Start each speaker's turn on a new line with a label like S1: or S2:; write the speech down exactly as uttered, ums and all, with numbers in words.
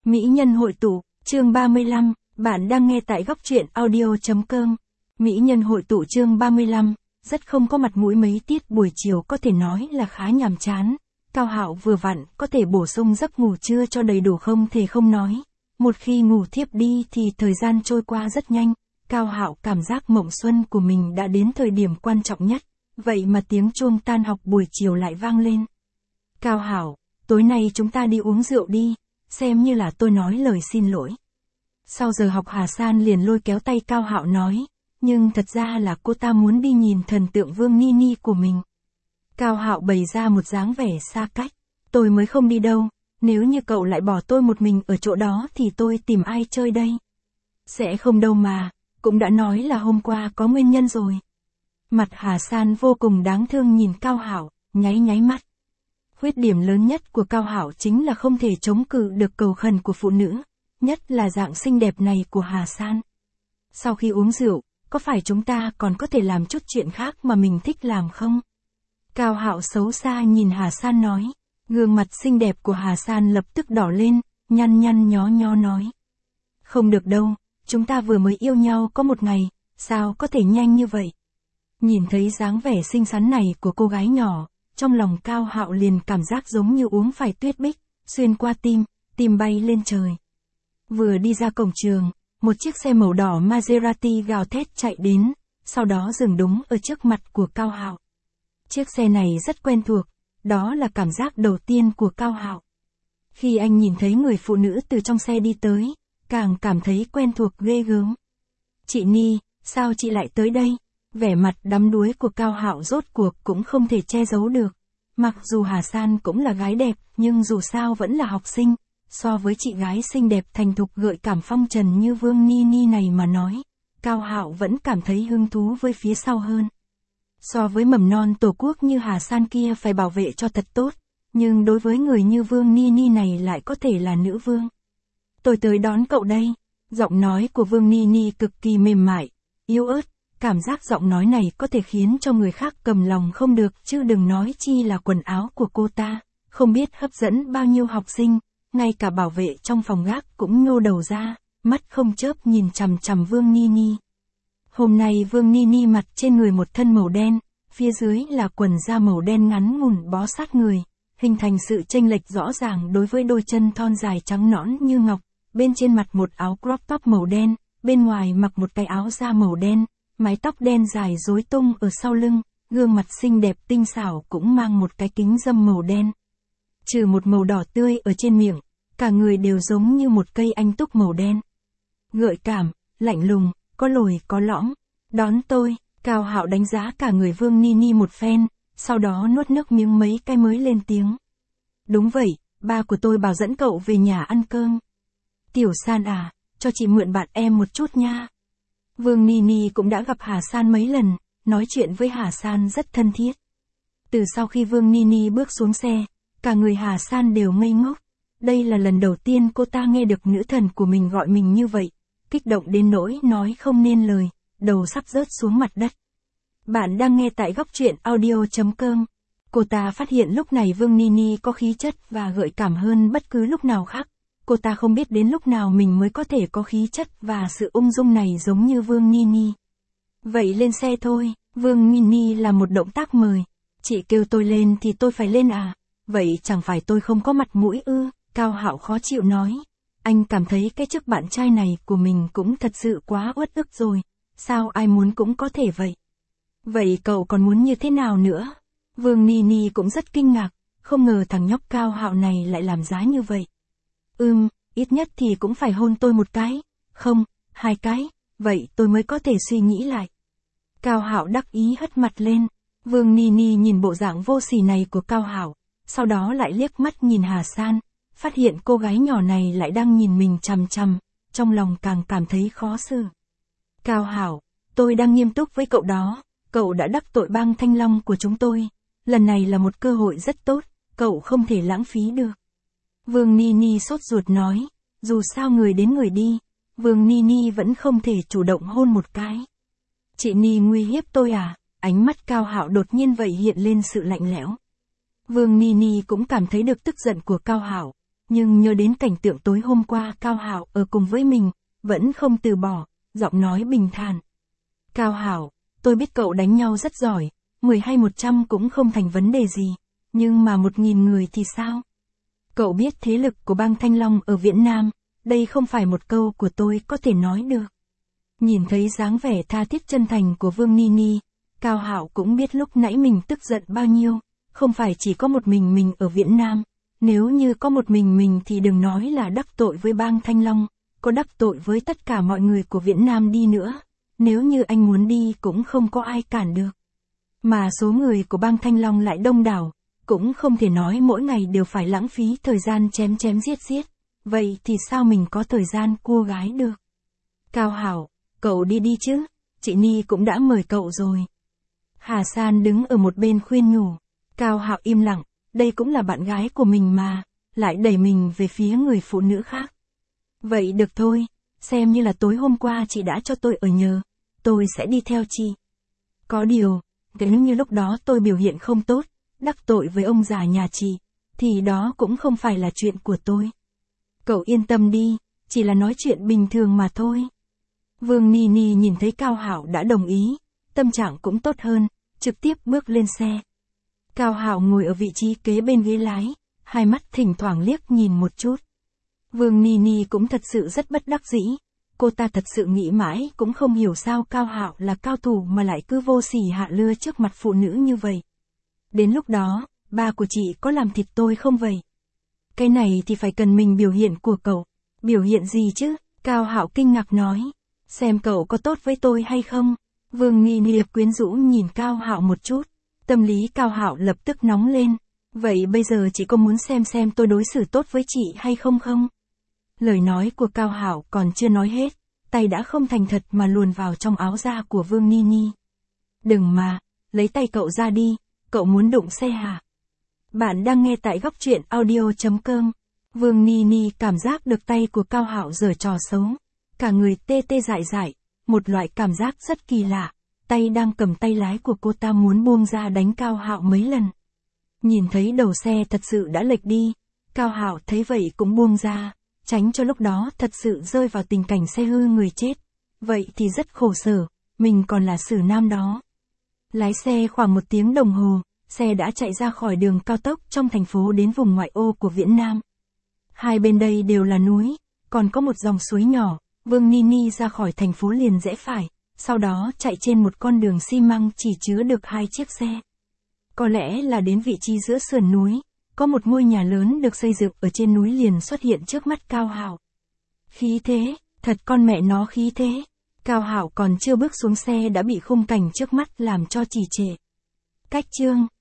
S1: Mỹ nhân hội tụ, chương ba mươi lăm, bạn đang nghe tại góc truyện audio chấm com. Mỹ nhân hội tụ chương ba mươi lăm, rất không có mặt mũi mấy tiết buổi chiều có thể nói là khá nhàm chán. Cao Hạo vừa vặn có thể bổ sung giấc ngủ trưa cho đầy đủ không thể không nói. Một khi ngủ thiếp đi thì thời gian trôi qua rất nhanh. Cao Hạo cảm giác mộng xuân của mình đã đến thời điểm quan trọng nhất. Vậy mà tiếng chuông tan học buổi chiều lại vang lên. Cao Hạo, tối nay chúng ta đi uống rượu đi, xem như là tôi nói lời xin lỗi. Sau giờ học Hà San liền lôi kéo tay Cao Hạo nói, nhưng thật ra là cô ta muốn đi nhìn thần tượng Vương Nini của mình. Cao Hạo bày ra một dáng vẻ xa cách, tôi mới không đi đâu, nếu như cậu lại bỏ tôi một mình ở chỗ đó thì tôi tìm ai chơi đây? Sẽ không đâu mà, cũng đã nói là hôm qua có nguyên nhân rồi. Mặt Hà San vô cùng đáng thương nhìn Cao Hạo, nháy nháy mắt. Khuyết điểm lớn nhất của Cao Hạo chính là không thể chống cự được cầu khẩn của phụ nữ, nhất là dạng xinh đẹp này của Hà San. Sau khi uống rượu, có phải chúng ta còn có thể làm chút chuyện khác mà mình thích làm không? Cao Hạo xấu xa nhìn Hà San nói, gương mặt xinh đẹp của Hà San lập tức đỏ lên, nhăn nhăn nhó nhó nói. Không được đâu, chúng ta vừa mới yêu nhau có một ngày, sao có thể nhanh như vậy? Nhìn thấy dáng vẻ xinh xắn này của cô gái nhỏ, trong lòng Cao Hạo liền cảm giác giống như uống phải tuyết bích, xuyên qua tim, tim bay lên trời. Vừa đi ra cổng trường, một chiếc xe màu đỏ Maserati gào thét chạy đến, sau đó dừng đúng ở trước mặt của Cao Hạo. Chiếc xe này rất quen thuộc, đó là cảm giác đầu tiên của Cao Hạo. Khi anh nhìn thấy người phụ nữ từ trong xe đi tới, càng cảm thấy quen thuộc ghê gớm. Chị Ni, sao chị lại tới đây? Vẻ mặt đắm đuối của Cao Hạo rốt cuộc cũng không thể che giấu được. Mặc dù Hà San cũng là gái đẹp, nhưng dù sao vẫn là học sinh. So với chị gái xinh đẹp thành thục gợi cảm phong trần như Vương Nini này mà nói, Cao Hạo vẫn cảm thấy hứng thú với phía sau hơn. So với mầm non tổ quốc như Hà San kia phải bảo vệ cho thật tốt, nhưng đối với người như Vương Nini này lại có thể là nữ vương. Tôi tới đón cậu đây. Giọng nói của Vương Nini cực kỳ mềm mại, yếu ớt. Cảm giác giọng nói này có thể khiến cho người khác cầm lòng không được chứ đừng nói chi là quần áo của cô ta, không biết hấp dẫn bao nhiêu học sinh, ngay cả bảo vệ trong phòng gác cũng nhô đầu ra, mắt không chớp nhìn chằm chằm Vương Nini. Hôm nay Vương Nini mặc trên người một thân màu đen, phía dưới là quần da màu đen ngắn ngủn bó sát người, hình thành sự chênh lệch rõ ràng đối với đôi chân thon dài trắng nõn như ngọc, bên trên mặt một áo crop top màu đen, bên ngoài mặc một cái áo da màu đen. Mái tóc đen dài rối tung ở sau lưng, gương mặt xinh đẹp tinh xảo cũng mang một cái kính râm màu đen. Trừ một màu đỏ tươi ở trên miệng, cả người đều giống như một cây anh túc màu đen. Gợi cảm, lạnh lùng, có lồi có lõm. Đón tôi, Cao Hạo đánh giá cả người Vương Nini một phen, sau đó nuốt nước miếng mấy cái mới lên tiếng. Đúng vậy, ba của tôi bảo dẫn cậu về nhà ăn cơm. Tiểu San à, cho chị mượn bạn em một chút nha. Vương Nini cũng đã gặp Hà San mấy lần, nói chuyện với Hà San rất thân thiết. Từ sau khi Vương Nini bước xuống xe, cả người Hà San đều ngây ngốc. Đây là lần đầu tiên cô ta nghe được nữ thần của mình gọi mình như vậy, kích động đến nỗi nói không nên lời, đầu sắp rớt xuống mặt đất. Bạn đang nghe tại góc truyện audio chấm com. Cô ta phát hiện lúc này Vương Nini có khí chất và gợi cảm hơn bất cứ lúc nào khác. Cô ta không biết đến lúc nào mình mới có thể có khí chất và sự ung dung này giống như Vương Nini. Vậy lên xe thôi, Vương Nini là một động tác mời. Chị kêu tôi lên thì tôi phải lên à? Vậy chẳng phải tôi không có mặt mũi ư? Cao Hạo khó chịu nói. Anh cảm thấy cái chức bạn trai này của mình cũng thật sự quá uất ức rồi. Sao ai muốn cũng có thể vậy? Vậy cậu còn muốn như thế nào nữa? Vương Nini cũng rất kinh ngạc, không ngờ thằng nhóc Cao Hạo này lại làm giá như vậy. Ừm, ít nhất thì cũng phải hôn tôi một cái, không, hai cái, vậy tôi mới có thể suy nghĩ lại. Cao Hạo đắc ý hất mặt lên, Vương Nini nhìn bộ dạng vô sỉ này của Cao Hạo, sau đó lại liếc mắt nhìn Hà San, phát hiện cô gái nhỏ này lại đang nhìn mình chằm chằm, trong lòng càng cảm thấy khó xử. Cao Hạo, tôi đang nghiêm túc với cậu đó, cậu đã đắc tội bang Thanh Long của chúng tôi, lần này là một cơ hội rất tốt, cậu không thể lãng phí được. Vương Nini sốt ruột nói, dù sao người đến người đi, Vương Nini vẫn không thể chủ động hôn một cái. Chị Ni nguy hiếp tôi à? Ánh mắt Cao Hạo đột nhiên vậy hiện lên sự lạnh lẽo. Vương Nini cũng cảm thấy được tức giận của Cao Hạo, nhưng nhớ đến cảnh tượng tối hôm qua Cao Hạo ở cùng với mình, vẫn không từ bỏ, giọng nói bình thản. Cao Hạo, tôi biết cậu đánh nhau rất giỏi, mười hay một trăm cũng không thành vấn đề gì, nhưng mà một nghìn người thì sao? Cậu biết thế lực của bang Thanh Long ở Viễn Nam, đây không phải một câu của tôi có thể nói được. Nhìn thấy dáng vẻ tha thiết chân thành của Vương Ni Ni, Cao Hạo cũng biết lúc nãy mình tức giận bao nhiêu, không phải chỉ có một mình mình ở Viễn Nam, nếu như có một mình mình thì đừng nói là đắc tội với bang Thanh Long, có đắc tội với tất cả mọi người của Viễn Nam đi nữa, nếu như anh muốn đi cũng không có ai cản được. Mà số người của bang Thanh Long lại đông đảo, cũng không thể nói mỗi ngày đều phải lãng phí thời gian chém chém giết giết, vậy thì sao mình có thời gian cua gái được? Cao Hạo, cậu đi đi chứ, chị Ni cũng đã mời cậu rồi. Hà San đứng ở một bên khuyên nhủ, Cao Hạo im lặng, đây cũng là bạn gái của mình mà, lại đẩy mình về phía người phụ nữ khác. Vậy được thôi, xem như là tối hôm qua chị đã cho tôi ở nhờ, tôi sẽ đi theo chị. Có điều, nếu như lúc đó tôi biểu hiện không tốt, đắc tội với ông già nhà chị, thì đó cũng không phải là chuyện của tôi. Cậu yên tâm đi, chỉ là nói chuyện bình thường mà thôi. Vương Ni Ni nhìn thấy Cao Hạo đã đồng ý, tâm trạng cũng tốt hơn, trực tiếp bước lên xe. Cao Hạo ngồi ở vị trí kế bên ghế lái, hai mắt thỉnh thoảng liếc nhìn một chút. Vương Ni Ni cũng thật sự rất bất đắc dĩ, cô ta thật sự nghĩ mãi cũng không hiểu sao Cao Hạo là cao thủ mà lại cứ vô sỉ hạ lưa trước mặt phụ nữ như vậy. Đến lúc đó, ba của chị có làm thịt tôi không vậy? Cái này thì phải cần mình biểu hiện của cậu. Biểu hiện gì chứ? Cao Hạo kinh ngạc nói. Xem cậu có tốt với tôi hay không? Vương Ni Ni quyến rũ nhìn Cao Hạo một chút. Tâm lý Cao Hạo lập tức nóng lên. Vậy bây giờ chị có muốn xem xem tôi đối xử tốt với chị hay không không? Lời nói của Cao Hạo còn chưa nói hết, tay đã không thành thật mà luồn vào trong áo da của Vương Ni Ni. Đừng mà, lấy tay cậu ra đi, cậu muốn đụng xe hả? Bạn đang nghe tại góc truyện audio chấm com. Vương Ni Ni cảm giác được tay của Cao Hạo giở trò xấu, cả người tê tê dại dại, một loại cảm giác rất kỳ lạ, tay đang cầm tay lái của cô ta muốn buông ra đánh Cao Hạo mấy lần. Nhìn thấy đầu xe thật sự đã lệch đi, Cao Hạo thấy vậy cũng buông ra, tránh cho lúc đó thật sự rơi vào tình cảnh xe hư người chết. Vậy thì rất khổ sở, mình còn là xử nam đó. Lái xe khoảng một tiếng đồng hồ, xe đã chạy ra khỏi đường cao tốc trong thành phố đến vùng ngoại ô của Viễn Nam. Hai bên đây đều là núi, còn có một dòng suối nhỏ, Vương Ni Ni ra khỏi thành phố liền rẽ phải, sau đó chạy trên một con đường xi măng chỉ chứa được hai chiếc xe. Có lẽ là đến vị trí giữa sườn núi, có một ngôi nhà lớn được xây dựng ở trên núi liền xuất hiện trước mắt Cao Hạo. Khí thế, thật con mẹ nó khí thế. Cao Hạo còn chưa bước xuống xe đã bị khung cảnh trước mắt làm cho trì trệ. Cách chương